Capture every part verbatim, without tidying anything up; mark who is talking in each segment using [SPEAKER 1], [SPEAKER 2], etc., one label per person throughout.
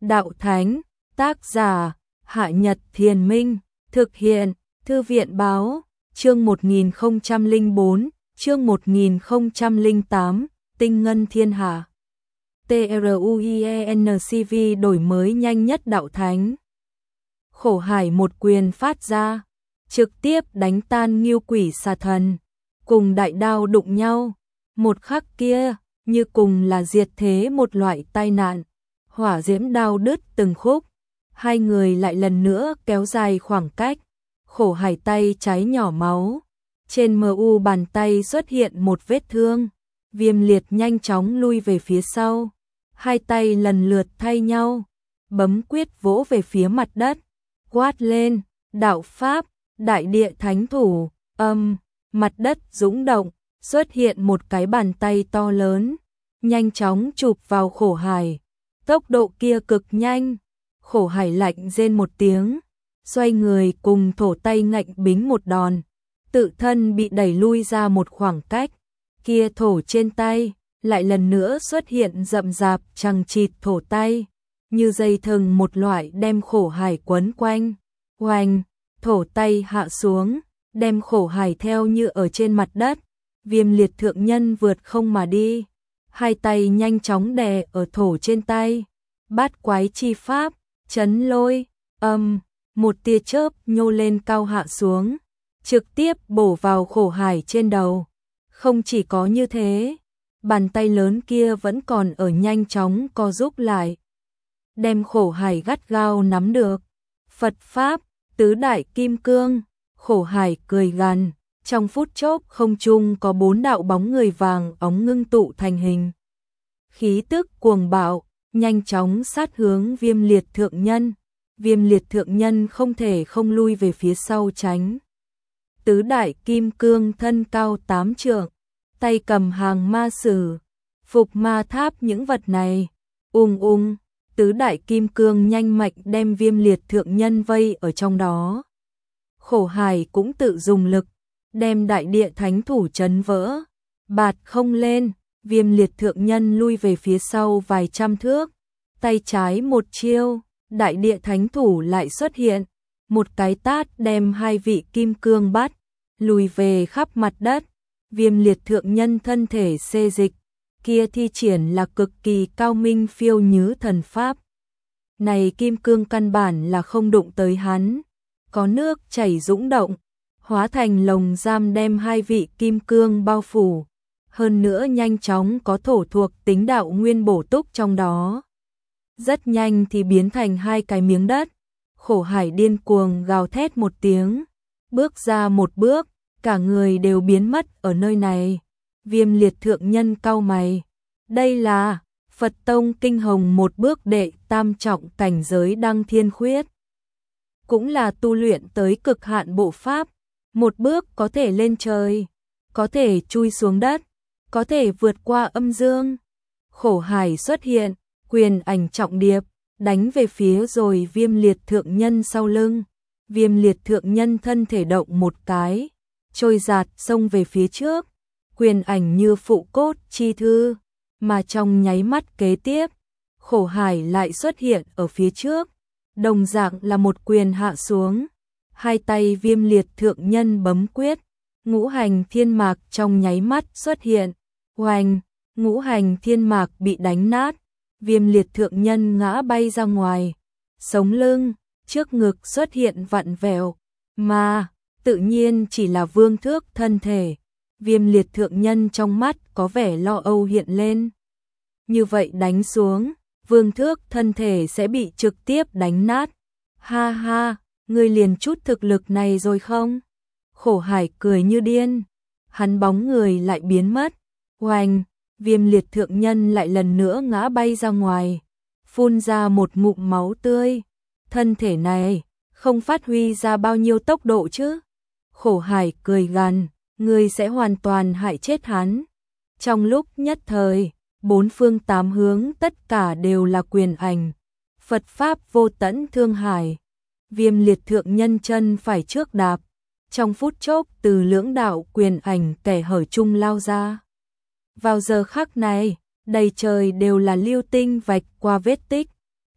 [SPEAKER 1] Đạo Thánh, tác giả, Hạ Nhật Thiền Minh, thực hiện, Thư viện Báo, chương một nghìn không trăm lẻ bốn, chương một nghìn không trăm lẻ tám, Tinh Ngân Thiên Hạ. TRUIENCV đổi mới nhanh nhất Đạo Thánh. Khổ Hải một quyền phát ra, trực tiếp đánh tan Ngưu Quỷ Xà Thần, cùng đại đao đụng nhau, một khắc kia, như cùng là diệt thế một loại tai nạn, hỏa diễm đao đứt từng khúc, hai người lại lần nữa kéo dài khoảng cách, Khổ Hải tay trái nhỏ máu, trên mờ u bàn tay xuất hiện một vết thương, Viêm Liệt nhanh chóng lui về phía sau, hai tay lần lượt thay nhau, bấm quyết vỗ về phía mặt đất, quát lên, đạo pháp, đại địa thánh thủ, âm, mặt đất dũng động, xuất hiện một cái bàn tay to lớn, nhanh chóng chụp vào Khổ Hải, tốc độ kia cực nhanh, Khổ Hải lạnh rên một tiếng, xoay người cùng thổ tay ngạnh bính một đòn, tự thân bị đẩy lui ra một khoảng cách, kia thổ trên tay, lại lần nữa xuất hiện rậm rạp chằng chịt thổ tay, như dây thừng một loại đem Khổ Hải quấn quanh, oanh, thổ tay hạ xuống, đem Khổ Hải theo như ở trên mặt đất, Viêm Liệt thượng nhân vượt không mà đi, hai tay nhanh chóng đè ở thổ trên tay, bát quái chi pháp, chấn lôi, âm, một tia chớp nhô lên cao hạ xuống, trực tiếp bổ vào Khổ Hải trên đầu. Không chỉ có như thế, bàn tay lớn kia vẫn còn ở nhanh chóng co rúm lại, đem Khổ Hải gắt gao nắm được. Phật pháp, tứ đại kim cương, Khổ Hải cười gằn, trong phút chốc không trung có bốn đạo bóng người vàng óng ngưng tụ thành hình. Khí tức cuồng bạo, nhanh chóng sát hướng Viêm Liệt thượng nhân. Viêm Liệt thượng nhân không thể không lui về phía sau tránh. Tứ đại kim cương thân cao tám trượng, tay cầm hàng ma sử, phục ma tháp những vật này, ung ung, tứ đại kim cương nhanh mạnh đem Viêm Liệt thượng nhân vây ở trong đó. Khổ Hải cũng tự dùng lực, đem đại địa thánh thủ chấn vỡ, bạt không lên, Viêm Liệt thượng nhân lui về phía sau vài trăm thước, tay trái một chiêu, đại địa thánh thủ lại xuất hiện, một cái tát đem hai vị kim cương bắt, lùi về khắp mặt đất, Viêm Liệt thượng nhân thân thể xê dịch, kia thi triển là cực kỳ cao minh phiêu nhứ thần pháp. Này kim cương căn bản là không đụng tới hắn, có nước chảy dũng động, hóa thành lồng giam đem hai vị kim cương bao phủ, hơn nữa nhanh chóng có thổ thuộc tính đạo nguyên bổ túc trong đó. Rất nhanh thì biến thành hai cái miếng đất, Khổ Hải điên cuồng gào thét một tiếng, bước ra một bước, cả người đều biến mất ở nơi này. Viêm Liệt thượng nhân cau mày, đây là Phật tông kinh hồng một bước đệ tam trọng cảnh giới đăng thiên khuyết, cũng là tu luyện tới cực hạn bộ pháp, một bước có thể lên trời, có thể chui xuống đất, có thể vượt qua âm dương. Khổ Hải xuất hiện, quyền ảnh trọng điệp, đánh về phía rồi Viêm Liệt thượng nhân sau lưng. Viêm Liệt thượng nhân thân thể động một cái, trôi giạt xông về phía trước, quyền ảnh như phụ cốt chi thư, mà trong nháy mắt kế tiếp, Khổ Hải lại xuất hiện ở phía trước, đồng dạng là một quyền hạ xuống, hai tay Viêm Liệt thượng nhân bấm quyết, ngũ hành thiên mạc trong nháy mắt xuất hiện, oanh, ngũ hành thiên mạc bị đánh nát, Viêm Liệt thượng nhân ngã bay ra ngoài, sống lưng, trước ngực xuất hiện vặn vẹo, mà tự nhiên chỉ là vương thước thân thể. Viêm Liệt thượng nhân trong mắt có vẻ lo âu hiện lên. Như vậy đánh xuống, vương thước thân thể sẽ bị trực tiếp đánh nát. Ha ha, ngươi liền chút thực lực này rồi không? Khổ Hải cười như điên, hắn bóng người lại biến mất. Oanh, Viêm Liệt thượng nhân lại lần nữa ngã bay ra ngoài, phun ra một ngụm máu tươi. Thân thể này không phát huy ra bao nhiêu tốc độ chứ? Khổ Hải cười gằn, ngươi sẽ hoàn toàn hại chết hắn. Trong lúc nhất thời, bốn phương tám hướng tất cả đều là quyền ảnh, Phật pháp vô tận thương hải. Viêm Liệt thượng nhân chân phải trước đạp, trong phút chốc từ lưỡng đạo quyền ảnh kẻ hở chung lao ra. Vào giờ khắc này, đầy trời đều là lưu tinh vạch qua vết tích,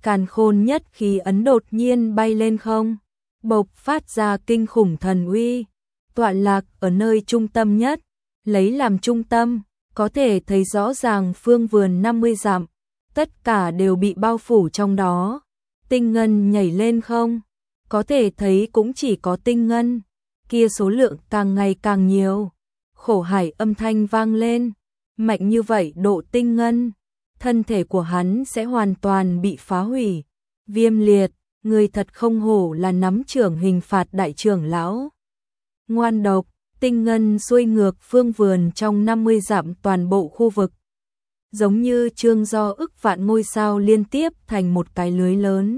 [SPEAKER 1] càn khôn nhất khí ấn đột nhiên bay lên không, bộc phát ra kinh khủng thần uy, tọa lạc ở nơi trung tâm nhất, lấy làm trung tâm, có thể thấy rõ ràng phương vườn năm mươi dặm, tất cả đều bị bao phủ trong đó. Tinh ngân nhảy lên không, có thể thấy cũng chỉ có tinh ngân, kia số lượng càng ngày càng nhiều. Khổ hải âm thanh vang lên, mạnh như vậy độ tinh ngân, thân thể của hắn sẽ hoàn toàn bị phá hủy. Viêm Liệt, người thật không hổ là nắm trưởng hình phạt đại trưởng lão. Ngoan độc, tinh ngân xuôi ngược phương vườn trong năm mươi dặm toàn bộ khu vực. Giống như trương do ức vạn ngôi sao liên tiếp thành một cái lưới lớn.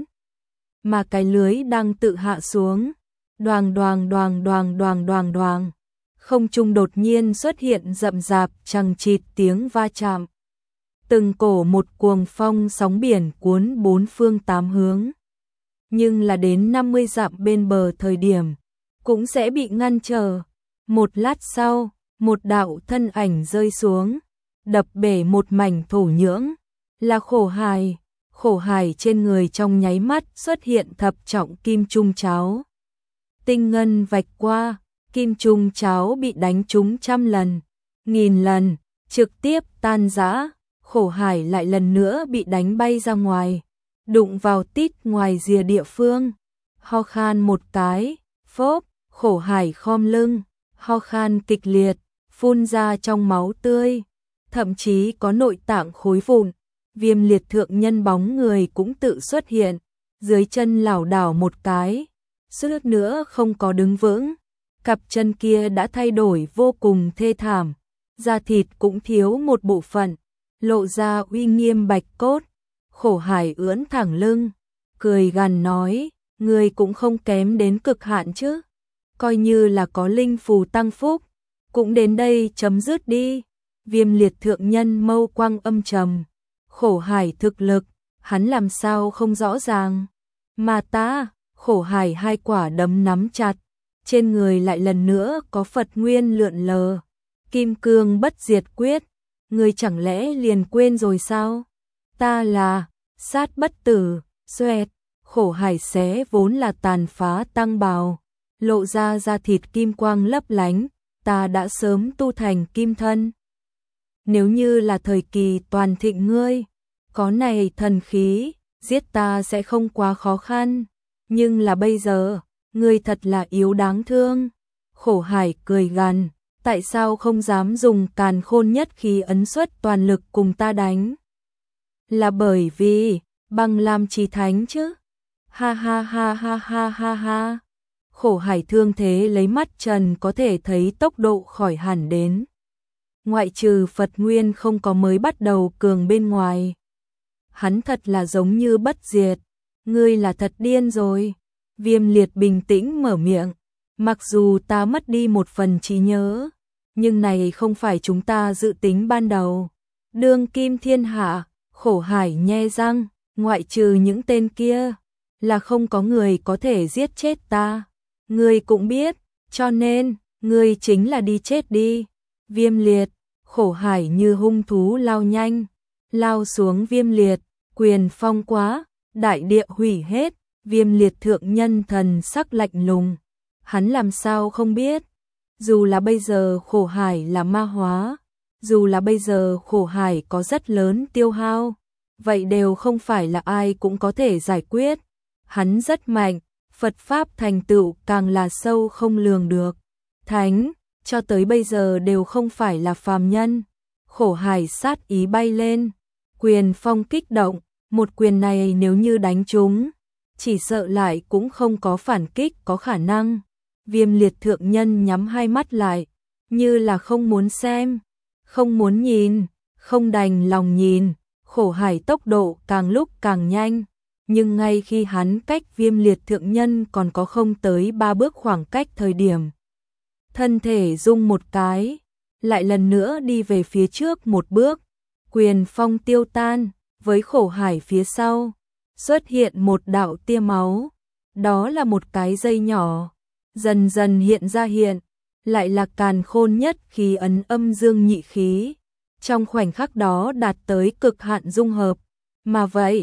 [SPEAKER 1] Mà cái lưới đang tự hạ xuống. Đoàng đoàng đoàng đoàng đoàng đoàng đoàng. Không trung đột nhiên xuất hiện rậm rạp chằng chịt tiếng va chạm. Từng cổ một cuồng phong sóng biển cuốn bốn phương tám hướng. Nhưng là đến năm mươi dặm bên bờ thời điểm, cũng sẽ bị ngăn trở. Một lát sau, một đạo thân ảnh rơi xuống, đập bể một mảnh thổ nhưỡng, là khổ hài. Khổ hài trên người trong nháy mắt xuất hiện thập trọng kim trung cháo. Tinh ngân vạch qua, kim trung cháo bị đánh trúng trăm lần, nghìn lần, trực tiếp tan rã. Khổ hải lại lần nữa bị đánh bay ra ngoài, đụng vào tít ngoài rìa địa phương, ho khan một cái, phốp, khổ hải khom lưng, ho khan kịch liệt, phun ra trong máu tươi, thậm chí có nội tạng khối vụn. Viêm Liệt thượng nhân bóng người cũng tự xuất hiện, dưới chân lảo đảo một cái, suýt nữa không có đứng vững, cặp chân kia đã thay đổi vô cùng thê thảm, da thịt cũng thiếu một bộ phận, lộ ra uy nghiêm bạch cốt. Khổ hải ưỡn thẳng lưng, cười gằn nói, người cũng không kém đến cực hạn chứ, coi như là có linh phù tăng phúc, cũng đến đây chấm dứt đi. Viêm Liệt thượng nhân mâu quang âm trầm, khổ hải thực lực, hắn làm sao không rõ ràng, mà ta, khổ hải hai quả đấm nắm chặt, trên người lại lần nữa có Phật nguyên lượn lờ, kim cương bất diệt quyết, người chẳng lẽ liền quên rồi sao? Ta là sát bất tử. Xoẹt, khổ hải xé vốn là tàn phá tăng bào, lộ ra da thịt kim quang lấp lánh, ta đã sớm tu thành kim thân. Nếu như là thời kỳ toàn thịnh ngươi, có này thần khí, giết ta sẽ không quá khó khăn, nhưng là bây giờ, ngươi thật là yếu đáng thương. Khổ hải cười gằn, tại sao không dám dùng càn khôn nhất khí ấn xuất toàn lực cùng ta đánh? Là bởi vì băng lam chi thánh chứ? Ha ha ha ha ha ha ha. Khổ hải thương thế lấy mắt trần có thể thấy tốc độ khỏi hẳn đến. Ngoại trừ Phật nguyên không có mới bắt đầu cường bên ngoài. Hắn thật là giống như bất diệt, ngươi là thật điên rồi. Viêm Liệt bình tĩnh mở miệng, mặc dù ta mất đi một phần trí nhớ, nhưng này không phải chúng ta dự tính ban đầu. Đương kim thiên hạ, khổ hải nhe răng, ngoại trừ những tên kia, là không có người có thể giết chết ta. Ngươi cũng biết, cho nên, ngươi chính là đi chết đi. Viêm Liệt, khổ hải như hung thú lao nhanh, lao xuống Viêm Liệt, quyền phong quá, đại địa hủy hết. Viêm Liệt thượng nhân thần sắc lạnh lùng, hắn làm sao không biết, dù là bây giờ khổ hải là ma hóa, dù là bây giờ khổ hải có rất lớn tiêu hao, vậy đều không phải là ai cũng có thể giải quyết. Hắn rất mạnh, Phật Pháp thành tựu càng là sâu không lường được. Thánh, cho tới bây giờ đều không phải là phàm nhân. Khổ hải sát ý bay lên, quyền phong kích động, một quyền này nếu như đánh trúng, chỉ sợ lại cũng không có phản kích có khả năng. Viêm Liệt thượng nhân nhắm hai mắt lại, như là không muốn xem, không muốn nhìn, không đành lòng nhìn. Khổ hải tốc độ càng lúc càng nhanh, nhưng ngay khi hắn cách Viêm Liệt thượng nhân còn có không tới ba bước khoảng cách thời điểm, thân thể rung một cái, lại lần nữa đi về phía trước một bước, quyền phong tiêu tan, với khổ hải phía sau xuất hiện một đạo tia máu, đó là một cái dây nhỏ, dần dần hiện ra hiện, lại là càn khôn nhất khí ấn âm dương nhị khí, trong khoảnh khắc đó đạt tới cực hạn dung hợp, mà vậy,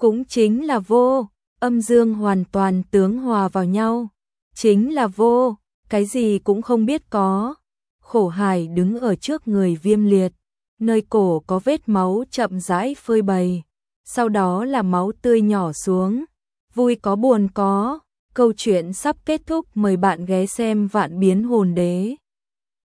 [SPEAKER 1] cũng chính là vô, âm dương hoàn toàn tướng hòa vào nhau, chính là vô, cái gì cũng không biết có. Khổ Hải đứng ở trước người Viêm Liệt, nơi cổ có vết máu chậm rãi phơi bày, sau đó là máu tươi nhỏ xuống, vui có buồn có. Câu chuyện sắp kết thúc, mời bạn ghé xem Vạn Biến Hồn Đế.